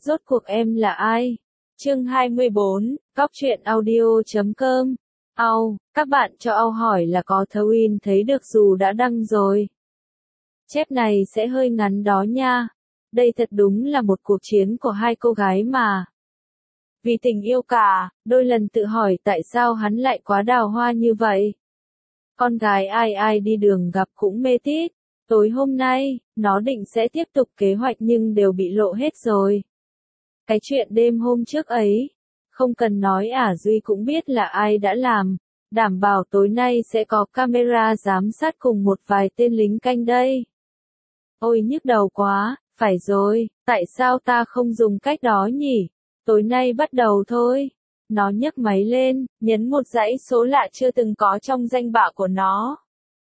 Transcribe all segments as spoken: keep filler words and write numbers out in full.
Rốt cuộc em là ai? Chương hai mươi bốn, Cóc truyện audio chấm com. Au, các bạn cho Au hỏi là có thấu in thấy được dù đã đăng rồi. Chép này sẽ hơi ngắn đó nha. Đây thật đúng là một cuộc chiến của hai cô gái mà. Vì tình yêu cả, đôi lần tự hỏi tại sao hắn lại quá đào hoa như vậy. Con gái ai ai đi đường gặp cũng mê tít. Tối hôm nay, nó định sẽ tiếp tục kế hoạch nhưng đều bị lộ hết rồi. Cái chuyện đêm hôm trước ấy, không cần nói ả Duy cũng biết là ai đã làm, đảm bảo tối nay sẽ có camera giám sát cùng một vài tên lính canh đây. Ôi nhức đầu quá, phải rồi, tại sao ta không dùng cách đó nhỉ? Tối nay bắt đầu thôi. Nó nhấc máy lên, nhấn một dãy số lạ chưa từng có trong danh bạ của nó.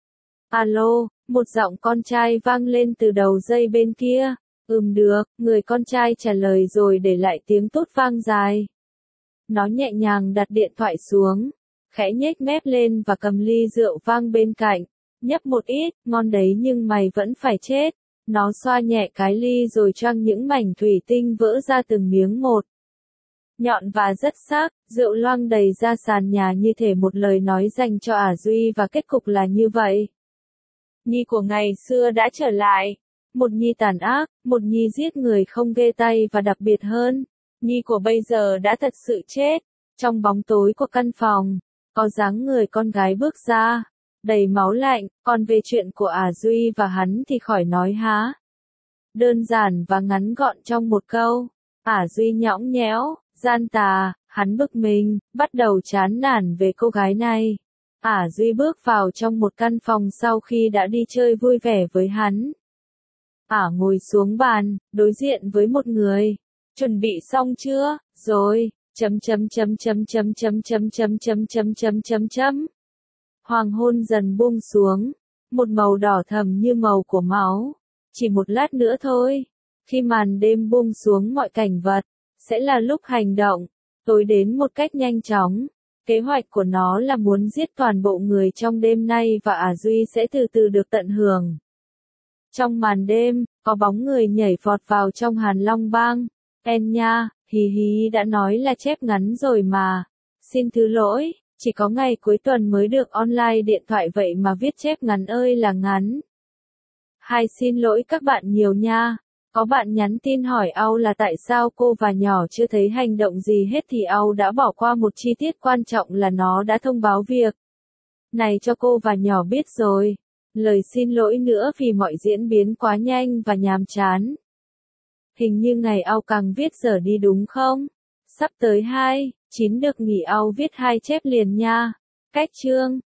Alo, một giọng con trai vang lên từ đầu dây bên kia. Ừm được, người con trai trả lời rồi để lại tiếng tốt vang dài. Nó nhẹ nhàng đặt điện thoại xuống, khẽ nhếch mép lên và cầm ly rượu vang bên cạnh. Nhấp một ít, ngon đấy nhưng mày vẫn phải chết. Nó xoa nhẹ cái ly rồi choang những mảnh thủy tinh vỡ ra từng miếng một. Nhọn và rất sắc, rượu loang đầy ra sàn nhà như thể một lời nói dành cho ả Duy và kết cục là như vậy. Nhi của ngày xưa đã trở lại. Một Nhi tàn ác, một Nhi giết người không ghê tay và đặc biệt hơn, Nhi của bây giờ đã thật sự chết. Trong bóng tối của căn phòng, có dáng người con gái bước ra, đầy máu lạnh, còn về chuyện của ả Duy và hắn thì khỏi nói há. Đơn giản và ngắn gọn trong một câu, ả Duy nhõng nhẽo, gian tà, hắn bực mình, bắt đầu chán nản về cô gái này. Ả Duy bước vào trong một căn phòng sau khi đã đi chơi vui vẻ với hắn. Ả ngồi xuống bàn, đối diện với một người. Chuẩn bị xong chưa? Rồi, chấm chấm chấm chấm chấm chấm chấm chấm chấm chấm chấm chấm chấm. Hoàng hôn dần buông xuống, một màu đỏ thẫm như màu của máu. Chỉ một lát nữa thôi, khi màn đêm buông xuống mọi cảnh vật, sẽ là lúc hành động, tối đến một cách nhanh chóng. Kế hoạch của nó là muốn giết toàn bộ người trong đêm nay và ả Duy sẽ từ từ được tận hưởng. Trong màn đêm, có bóng người nhảy vọt vào trong Hàn Long Bang. En nha, hì hì đã nói là chép ngắn rồi mà. Xin thứ lỗi, chỉ có ngày cuối tuần mới được online điện thoại vậy mà viết chép ngắn ơi là ngắn. Hai xin lỗi các bạn nhiều nha. Có bạn nhắn tin hỏi Au là tại sao cô và nhỏ chưa thấy hành động gì hết thì Au đã bỏ qua một chi tiết quan trọng là nó đã thông báo việc này cho cô và nhỏ biết rồi. Lời xin lỗi nữa vì mọi diễn biến quá nhanh và nhàm chán. Hình như ngày Au càng viết giờ đi đúng không? Sắp tới hai, chín được nghỉ Au viết hai chép liền nha. Cách chương